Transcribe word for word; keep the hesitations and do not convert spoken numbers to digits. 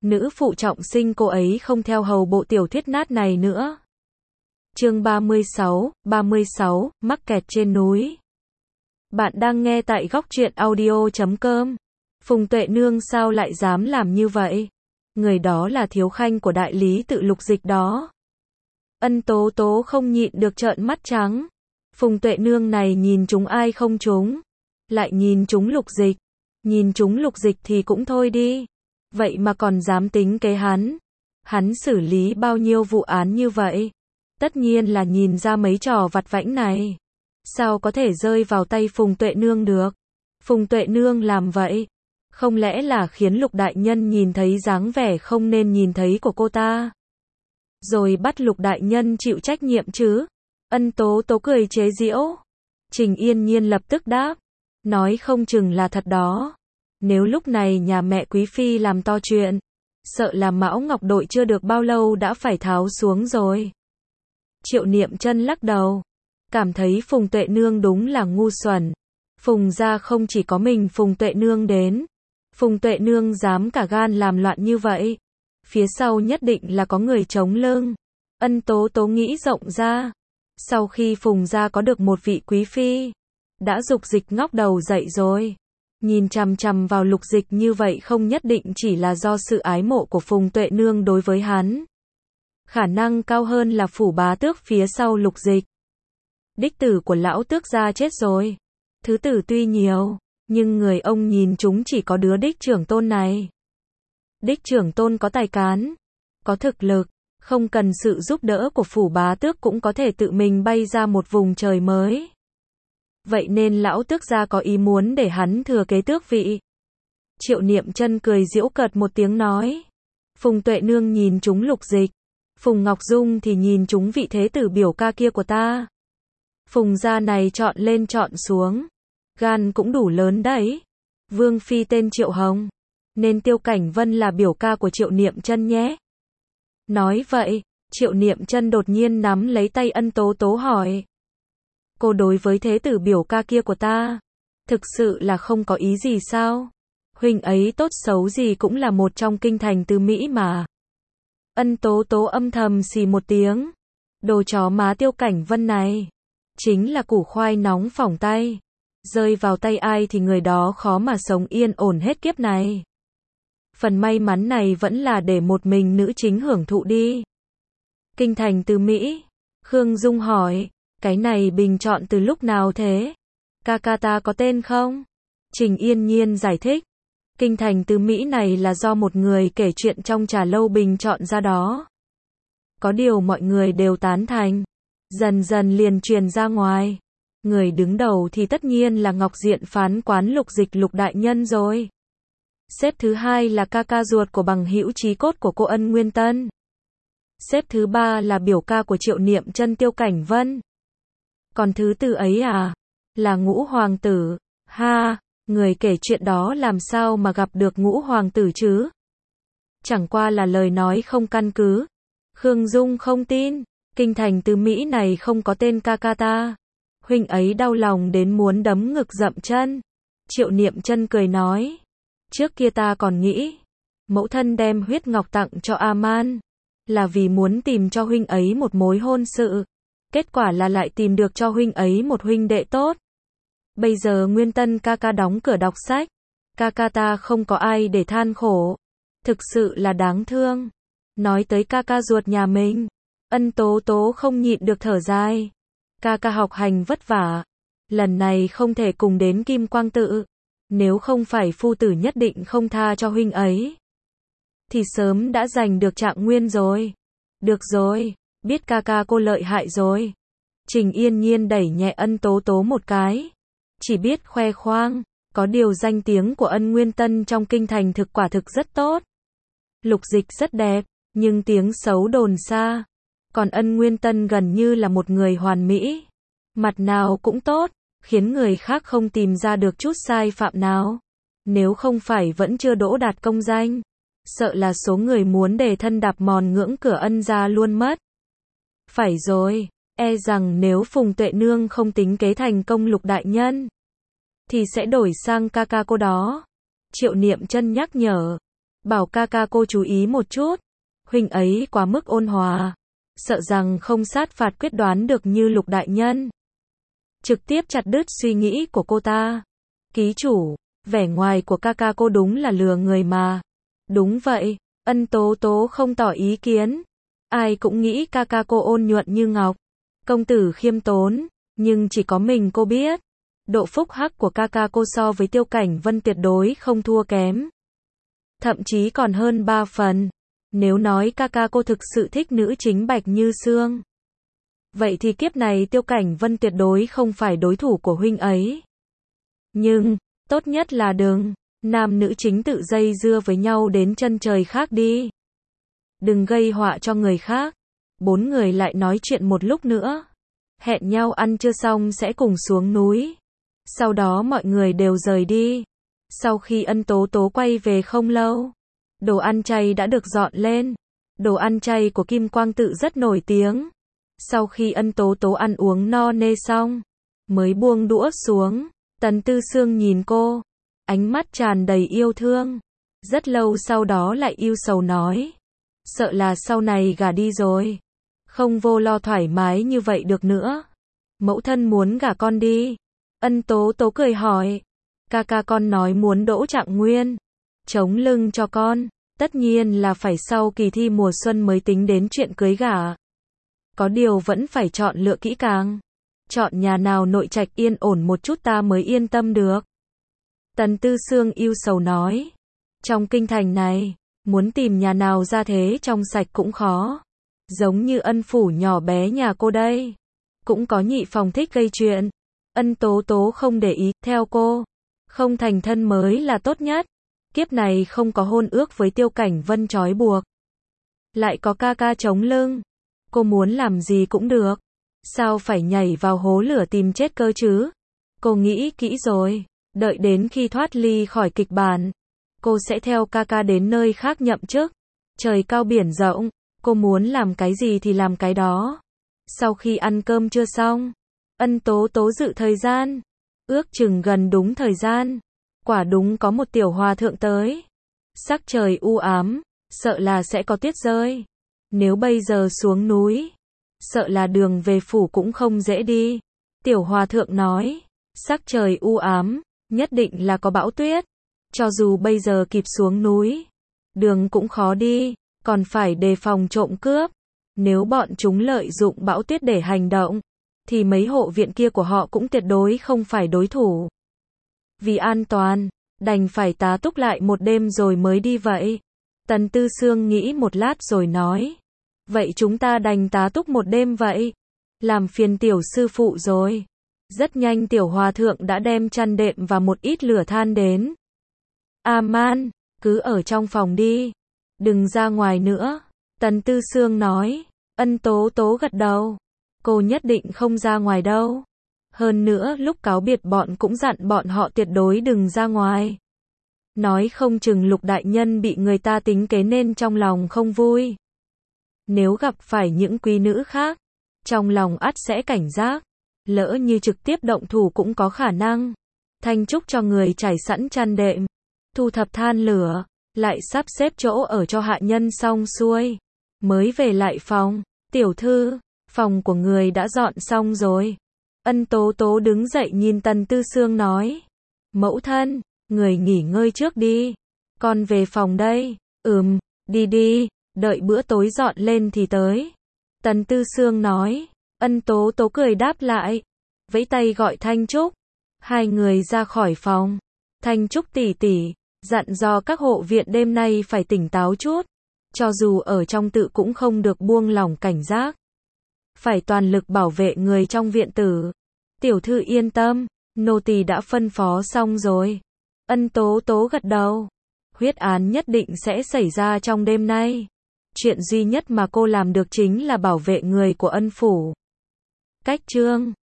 nữ phụ trọng sinh cô ấy không theo hầu bộ tiểu thuyết nát này nữa. Chương ba mươi sáu, ba mươi sáu, mắc kẹt trên núi. Bạn đang nghe tại góc truyện audio chấm com. Phùng Tuệ Nương sao lại dám làm như vậy? Người đó là thiếu khanh của đại lý tự Lục Dịch đó. Ân Tố Tố không nhịn được trợn mắt trắng. Phùng Tuệ Nương này nhìn chúng ai không chúng? Lại nhìn chúng Lục Dịch. Nhìn chúng Lục Dịch thì cũng thôi đi. Vậy mà còn dám tính kế hắn. Hắn xử lý bao nhiêu vụ án như vậy? Tất nhiên là nhìn ra mấy trò vặt vãnh này. Sao có thể rơi vào tay Phùng Tuệ Nương được? Phùng Tuệ Nương làm vậy, không lẽ là khiến Lục Đại Nhân nhìn thấy dáng vẻ không nên nhìn thấy của cô ta? Rồi bắt Lục Đại Nhân chịu trách nhiệm chứ? Ân Tố Tố cười chế giễu. Trình Yên Nhiên lập tức đáp. Nói không chừng là thật đó. Nếu lúc này nhà mẹ Quý Phi làm to chuyện, sợ là Mão Ngọc Đội chưa được bao lâu đã phải tháo xuống rồi. Triệu Niệm Chân lắc đầu. Cảm thấy Phùng Tuệ Nương đúng là ngu xuẩn. Phùng gia không chỉ có mình Phùng Tuệ Nương đến. Phùng Tuệ Nương dám cả gan làm loạn như vậy. Phía sau nhất định là có người chống lưng. Ân Tố Tố nghĩ rộng ra. Sau khi Phùng gia có được một vị quý phi, đã dục dịch ngóc đầu dậy rồi. Nhìn chằm chằm vào Lục Dịch như vậy không nhất định chỉ là do sự ái mộ của Phùng Tuệ Nương đối với hắn. Khả năng cao hơn là phủ bá tước phía sau Lục Dịch. Đích tử của lão tước gia chết rồi. Thứ tử tuy nhiều, nhưng người ông nhìn chúng chỉ có đứa đích trưởng tôn này. Đích trưởng tôn có tài cán, có thực lực, không cần sự giúp đỡ của phủ bá tước cũng có thể tự mình bay ra một vùng trời mới. Vậy nên lão tước gia có ý muốn để hắn thừa kế tước vị. Triệu Niệm Chân cười giễu cợt một tiếng nói. Phùng Tuệ Nương nhìn chúng Lục Dịch. Phùng Ngọc Dung thì nhìn chúng vị thế tử biểu ca kia của ta. Phùng gia này chọn lên chọn xuống. Gan cũng đủ lớn đấy. Vương phi tên Triệu Hồng. Nên Tiêu Cảnh Vân là biểu ca của Triệu Niệm Chân nhé. Nói vậy, Triệu Niệm Chân đột nhiên nắm lấy tay Ân Tố Tố hỏi. Cô đối với thế tử biểu ca kia của ta, thực sự là không có ý gì sao? Huynh ấy tốt xấu gì cũng là một trong kinh thành tứ Mỹ mà. Ân Tố Tố âm thầm xì một tiếng. Đồ chó má Tiêu Cảnh Vân này, chính là củ khoai nóng phỏng tay. Rơi vào tay ai thì người đó khó mà sống yên ổn hết kiếp này. Phần may mắn này vẫn là để một mình nữ chính hưởng thụ đi. Kinh thành tứ Mỹ. Khương Dung hỏi. Cái này bình chọn từ lúc nào thế? Ca ca ta có tên không? Trình Yên Nhiên giải thích. Kinh thành tứ Mỹ này là do một người kể chuyện trong trà lâu bình chọn ra đó. Có điều mọi người đều tán thành. Dần dần liền truyền ra ngoài. Người đứng đầu thì tất nhiên là Ngọc Diện phán quán Lục Dịch Lục Đại Nhân rồi. Xếp thứ hai là ca ca ruột của bằng hữu chí cốt của cô Ân Nguyên Tân. Xếp thứ ba là biểu ca của Triệu Niệm Chân Tiêu Cảnh Vân. Còn thứ tư ấy à, là Ngũ Hoàng tử. Ha, người kể chuyện đó làm sao mà gặp được Ngũ Hoàng tử chứ? Chẳng qua là lời nói không căn cứ. Khương Dung không tin, kinh thành tứ Mỹ này không có tên ca ca ta. Huynh ấy đau lòng đến muốn đấm ngực dậm chân. Triệu Niệm Chân cười nói. Trước kia ta còn nghĩ, mẫu thân đem huyết ngọc tặng cho A-man, là vì muốn tìm cho huynh ấy một mối hôn sự. Kết quả là lại tìm được cho huynh ấy một huynh đệ tốt. Bây giờ Nguyên Tân ca ca đóng cửa đọc sách. Ca ca ta không có ai để than khổ. Thực sự là đáng thương. Nói tới ca ca ruột nhà mình, Ân Tố Tố không nhịn được thở dài. Ca ca học hành vất vả. Lần này không thể cùng đến Kim Quang Tự. Nếu không phải phu tử nhất định không tha cho huynh ấy, thì sớm đã giành được trạng nguyên rồi. Được rồi, biết ca ca cô lợi hại rồi. Trình Yên Nhiên đẩy nhẹ Ân Tố Tố một cái. Chỉ biết khoe khoang. Có điều danh tiếng của Ân Nguyên Tân trong kinh thành thực quả thực rất tốt. Lục Dịch rất đẹp, nhưng tiếng xấu đồn xa. Còn Ân Nguyên Tân gần như là một người hoàn mỹ. Mặt nào cũng tốt, khiến người khác không tìm ra được chút sai phạm nào. Nếu không phải vẫn chưa đỗ đạt công danh, sợ là số người muốn đề thân đạp mòn ngưỡng cửa Ân gia luôn mất. Phải rồi, e rằng nếu Phùng Tuệ Nương không tính kế thành công Lục Đại Nhân, thì sẽ đổi sang ca ca cô đó. Triệu Niệm Chân nhắc nhở. bảo ca ca cô chú ý một chút. Huynh ấy quá mức ôn hòa, sợ rằng không sát phạt quyết đoán được như Lục đại nhân. Trực tiếp chặt đứt suy nghĩ của cô ta. Ký chủ, vẻ ngoài của ca ca cô đúng là lừa người mà. Đúng vậy, Ân Tố Tố không tỏ ý kiến. Ai cũng nghĩ ca ca cô ôn nhuận như ngọc, công tử khiêm tốn, nhưng chỉ có mình cô biết. Độ phúc hắc của ca ca cô so với Tiêu Cảnh Vân tuyệt đối không thua kém. Thậm chí còn hơn ba phần. Nếu nói ca ca cô thực sự thích nữ chính Bạch Như Sương, vậy thì kiếp này Tiêu Cảnh Vân tuyệt đối không phải đối thủ của huynh ấy. Nhưng, tốt nhất là đừng, nam nữ chính tự dây dưa với nhau đến chân trời khác đi. Đừng gây họa cho người khác. Bốn người lại nói chuyện một lúc nữa. Hẹn nhau ăn trưa xong sẽ cùng xuống núi. Sau đó mọi người đều rời đi. Sau khi Ân Tố Tố quay về không lâu, đồ ăn chay đã được dọn lên. Đồ ăn chay của Kim Quang Tự rất nổi tiếng. Sau khi Ân Tố Tố ăn uống no nê xong, mới buông đũa xuống. Tần Tư Sương nhìn cô, ánh mắt tràn đầy yêu thương. Rất lâu sau đó lại yêu sầu nói, sợ là sau này gả đi rồi, không vô lo thoải mái như vậy được nữa. Mẫu thân muốn gả con đi. Ân Tố Tố cười hỏi, ca ca con nói muốn đỗ Trạng Nguyên, chống lưng cho con, tất nhiên là phải sau kỳ thi mùa xuân mới tính đến chuyện cưới gả. Có điều vẫn phải chọn lựa kỹ càng. Chọn nhà nào nội trạch yên ổn một chút ta mới yên tâm được. Tần Tư Sương yêu sầu nói, trong kinh thành này, muốn tìm nhà nào ra thế trong sạch cũng khó. Giống như Ân phủ nhỏ bé nhà cô đây, cũng có nhị phòng thích gây chuyện. Ân Tố Tố không để ý, theo cô, không thành thân mới là tốt nhất. Kiếp này không có hôn ước với Tiêu Cảnh Vân trói buộc, lại có ca ca chống lưng, cô muốn làm gì cũng được. Sao phải nhảy vào hố lửa tìm chết cơ chứ? Cô nghĩ kỹ rồi, đợi đến khi thoát ly khỏi kịch bản, cô sẽ theo ca ca đến nơi khác nhậm chức. Trời cao biển rộng, cô muốn làm cái gì thì làm cái đó. Sau khi ăn cơm trưa xong, Ân Tố Tố dự thời gian, ước chừng gần đúng thời gian, quả đúng có một tiểu hòa thượng tới. Sắc trời u ám, sợ là sẽ có tuyết rơi. Nếu bây giờ xuống núi, sợ là đường về phủ cũng không dễ đi. Tiểu hòa thượng nói, sắc trời u ám, nhất định là có bão tuyết. Cho dù bây giờ kịp xuống núi, đường cũng khó đi, còn phải đề phòng trộm cướp. Nếu bọn chúng lợi dụng bão tuyết để hành động, thì mấy hộ viện kia của họ cũng tuyệt đối không phải đối thủ. Vì an toàn, đành phải tá túc lại một đêm rồi mới đi vậy. Tần Tư Sương nghĩ một lát rồi nói, vậy chúng ta đành tá túc một đêm vậy. Làm phiền tiểu sư phụ rồi. Rất nhanh tiểu hòa thượng đã đem chăn đệm và một ít lửa than đến. A-man, cứ ở trong phòng đi, đừng ra ngoài nữa. Tần Tư Sương nói. Ân Tố Tố gật đầu, cô nhất định không ra ngoài đâu. Hơn nữa lúc cáo biệt bọn cũng dặn bọn họ tuyệt đối đừng ra ngoài. Nói không chừng Lục đại nhân bị người ta tính kế nên trong lòng không vui. Nếu gặp phải những quý nữ khác, trong lòng ắt sẽ cảnh giác. Lỡ như trực tiếp động thủ cũng có khả năng. Thanh Trúc cho người trải sẵn chăn đệm, thu thập than lửa, lại sắp xếp chỗ ở cho hạ nhân xong xuôi, mới về lại phòng. Tiểu thư, phòng của người đã dọn xong rồi. Ân Tố Tố đứng dậy nhìn Tần Tư Sương nói, mẫu thân, người nghỉ ngơi trước đi, con về phòng đây. Ừm, đi đi, đợi bữa tối dọn lên thì tới. Tần Tư Sương nói. Ân Tố Tố cười đáp lại, vẫy tay gọi Thanh Trúc. Hai người ra khỏi phòng. Thanh Trúc tỷ tỷ, dặn dò các hộ viện đêm nay phải tỉnh táo chút. Cho dù ở trong tự cũng không được buông lỏng cảnh giác. Phải toàn lực bảo vệ người trong viện tử. Tiểu thư yên tâm, nô tỳ đã phân phó xong rồi. Ân Tố Tố gật đầu. Huyết án nhất định sẽ xảy ra trong đêm nay. Chuyện duy nhất mà cô làm được chính là bảo vệ người của Ân phủ. Cách chương